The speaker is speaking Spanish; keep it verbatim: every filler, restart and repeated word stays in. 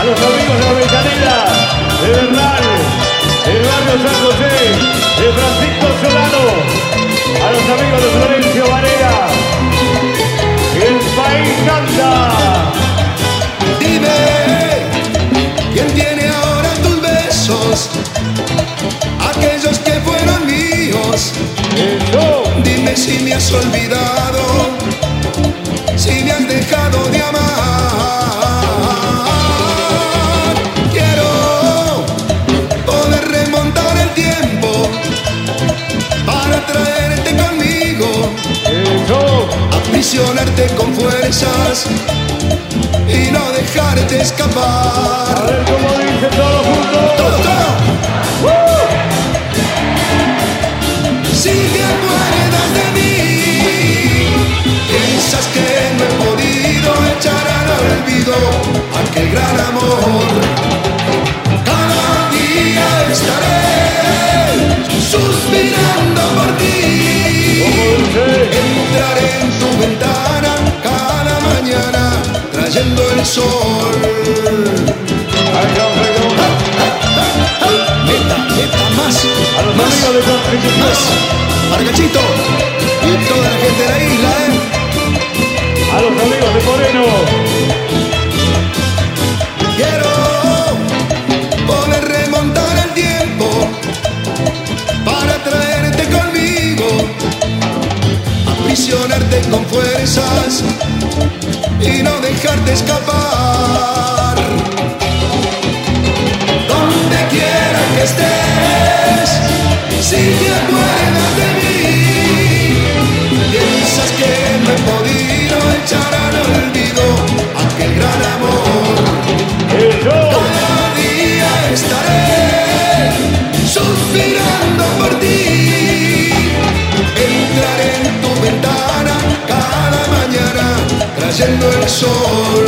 los amigos de Avellaneda, de Bernal, del barrio San José, de Francisco Solano, a los amigos de Florencio Varela. El país canta. Dime, ¿quién tiene ahora tus besos? Aquellos que fueron míos. Eso. Dime si me has olvidado, si me has dejado de amar. Quiero poder remontar el tiempo para traerte conmigo. Eso. Aprisionarte con fuerzas y no dejarte escapar. A ver cómo dice todos juntos. ¡Todo, todo! ¡Uh! Si te acuerdas de mí, piensas que no he podido echar al olvido aquel gran amor. Cada día estaré suspirando por ti. Entraré en tu ventana cada mañana trayendo el sol. Meta, meta más. A los más, amigos de Constitución. más. Margachito y toda la gente de la isla, ¿eh? A los amigos de Moreno. Quiero poder remontar el tiempo para traerte conmigo, aprisionarte con fuerzas y no dejarte escapar. Donde quiera que estés, si te acuerdas de mí, piensas que no he podido echar al olvido aquel gran amor. Eso. Cada día estaré suspirando por ti. Entraré en tu ventana cada mañana trayendo el sol.